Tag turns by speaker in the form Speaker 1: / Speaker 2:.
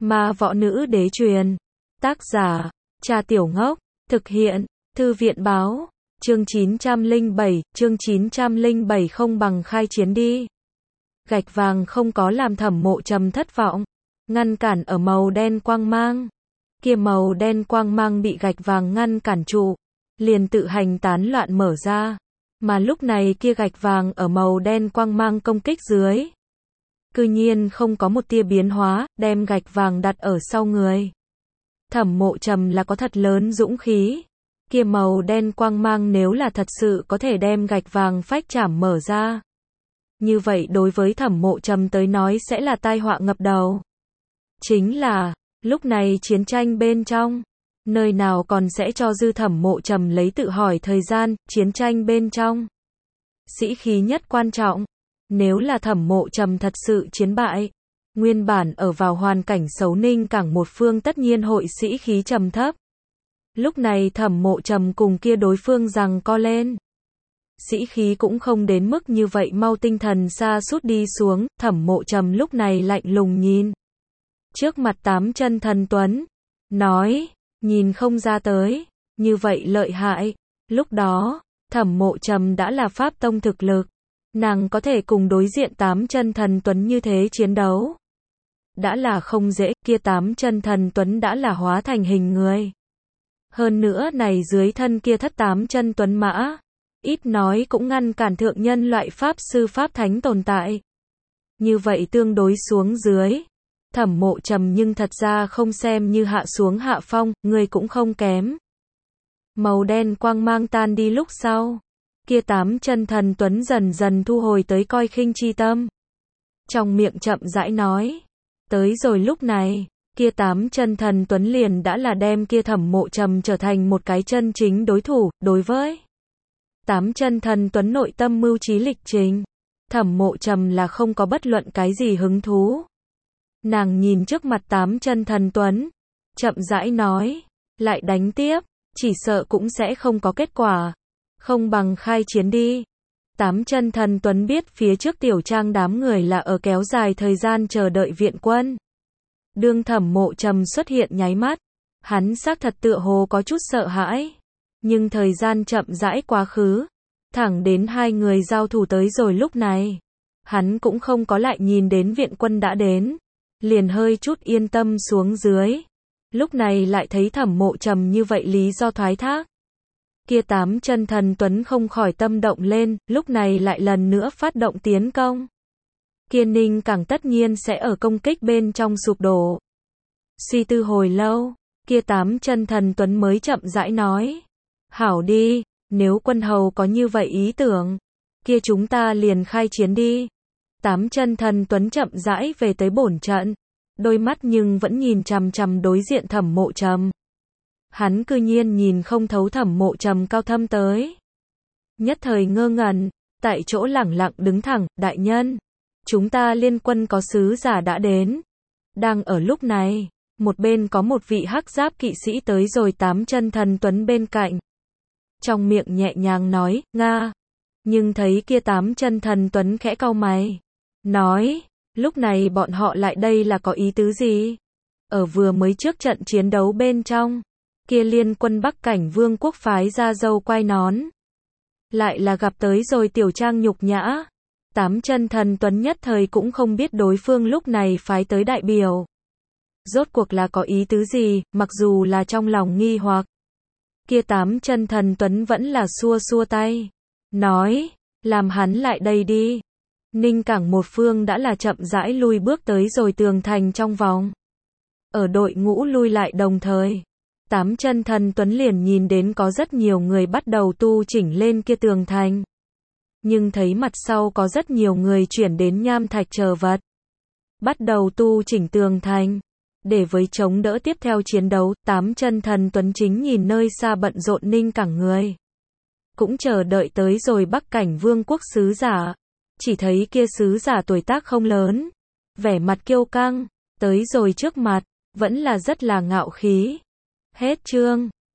Speaker 1: Ma võ nữ đế truyền. Tác giả, Cha Tiểu Ngốc. Thực hiện, Thư viện báo. Chương 907 không bằng khai chiến đi. Gạch vàng không có làm Thẩm Mộ Trầm thất vọng. Ngăn cản ở màu đen quang mang. Kia màu đen quang mang bị gạch vàng ngăn cản trụ. Liền tự hành tán loạn mở ra. Mà lúc này kia gạch vàng ở màu đen quang mang công kích dưới. Cư nhiên không có một tia biến hóa, đem gạch vàng đặt ở sau người. Thẩm Mộ Trầm là có thật lớn dũng khí. Kia màu đen quang mang nếu là thật sự có thể đem gạch vàng phách chảm mở ra. Như vậy đối với Thẩm Mộ Trầm tới nói sẽ là tai họa ngập đầu. Chính là, lúc này chiến tranh bên trong, nơi nào còn sẽ cho dư Thẩm Mộ Trầm lấy tự hỏi thời gian, chiến tranh bên trong. Sĩ khí nhất quan trọng. Nếu là Thẩm Mộ Trầm thật sự chiến bại, nguyên bản ở vào hoàn cảnh xấu Ninh Cảng một phương tất nhiên hội sĩ khí trầm thấp. Lúc này Thẩm Mộ Trầm cùng kia đối phương giằng co lên. Sĩ khí cũng không đến mức như vậy mau, tinh thần sa sút đi xuống, Thẩm Mộ Trầm lúc này lạnh lùng nhìn. Trước mặt 8 chân thần tuấn, nói, nhìn không ra tới, như vậy lợi hại. Lúc đó, Thẩm Mộ Trầm đã là pháp tông thực lực. Nàng có thể cùng đối diện 8 chân thần tuấn như thế chiến đấu. Đã là không dễ, kia 8 chân thần tuấn đã là hóa thành hình người. Hơn nữa này dưới thân kia thất 8 chân tuấn mã, ít nói cũng ngăn cản thượng nhân loại pháp sư pháp thánh tồn tại. Như vậy tương đối xuống dưới, Thẩm Mộ Trầm nhưng thật ra không xem như hạ xuống hạ phong, người cũng không kém. Màu đen quang mang tan đi lúc sau, kia 8 chân thần tuấn dần dần thu hồi tới coi khinh chi tâm. Trong miệng chậm rãi nói, tới rồi lúc này, kia 8 chân thần tuấn liền đã là đem kia Thẩm Mộ Trầm trở thành một cái chân chính đối thủ. Đối với 8 chân thần tuấn nội tâm mưu trí lịch trình, Thẩm Mộ Trầm là không có bất luận cái gì hứng thú. Nàng nhìn trước mặt 8 chân thần tuấn, chậm rãi nói, lại đánh tiếp, chỉ sợ cũng sẽ không có kết quả. Không bằng khai chiến đi. 8 chân thần tuấn biết phía trước tiểu trang đám người là ở kéo dài thời gian chờ đợi viện quân. Đương Thẩm Mộ Trầm xuất hiện nháy mắt, hắn xác thật tựa hồ có chút sợ hãi. Nhưng thời gian chậm rãi quá khứ, thẳng đến hai người giao thủ tới rồi lúc này, hắn cũng không có lại nhìn đến viện quân đã đến, liền hơi chút yên tâm xuống dưới. Lúc này lại thấy Thẩm Mộ Trầm như vậy lý do thoái thác. Kia 8 chân thần tuấn không khỏi tâm động lên, lúc này lại lần nữa phát động tiến công. Kia Ninh Cảng tất nhiên sẽ ở công kích bên trong sụp đổ. Suy tư hồi lâu, kia 8 chân thần tuấn mới chậm rãi nói, hảo đi, nếu quân hầu có như vậy ý tưởng, kia chúng ta liền khai chiến đi. 8 chân thần tuấn chậm rãi về tới bổn trận, đôi mắt nhưng vẫn nhìn chằm chằm đối diện Thẩm Mộ Trầm. Hắn cư nhiên nhìn không thấu Thẩm Mộ Trầm cao thâm tới. Nhất thời ngơ ngẩn, tại chỗ lẳng lặng đứng thẳng, đại nhân, chúng ta liên quân có sứ giả đã đến. Đang ở lúc này, một bên có một vị hắc giáp kỵ sĩ tới rồi 8 chân thần tuấn bên cạnh. Trong miệng nhẹ nhàng nói, Nga. Nhưng thấy kia 8 chân thần tuấn khẽ cau mày. Nói, lúc này bọn họ lại đây là có ý tứ gì? Ở vừa mới trước trận chiến đấu bên trong, kia liên quân Bắc Cảnh Vương quốc phái ra dâu quai nón. Lại là gặp tới rồi tiểu trang nhục nhã. 8 chân thần tuấn nhất thời cũng không biết đối phương lúc này phái tới đại biểu. Rốt cuộc là có ý tứ gì, mặc dù là trong lòng nghi hoặc. Kia 8 chân thần tuấn vẫn là xua xua tay. Nói, làm hắn lại đây đi. Ninh Cảng một phương đã là chậm rãi lui bước tới rồi tường thành trong vòng. Ở đội ngũ lui lại đồng thời, 8 chân thần tuấn liền nhìn đến có rất nhiều người bắt đầu tu chỉnh lên kia tường thành. Nhưng thấy mặt sau có rất nhiều người chuyển đến nham thạch chờ vật. Bắt đầu tu chỉnh tường thành. Để với chống đỡ tiếp theo chiến đấu, 8 chân thần tuấn chính nhìn nơi xa bận rộn Ninh Cảng người. Cũng chờ đợi tới rồi Bắc Cảnh Vương quốc sứ giả. Chỉ thấy kia sứ giả tuổi tác không lớn. Vẻ mặt kiêu căng. Tới rồi trước mặt, vẫn là rất là ngạo khí. Hết chương.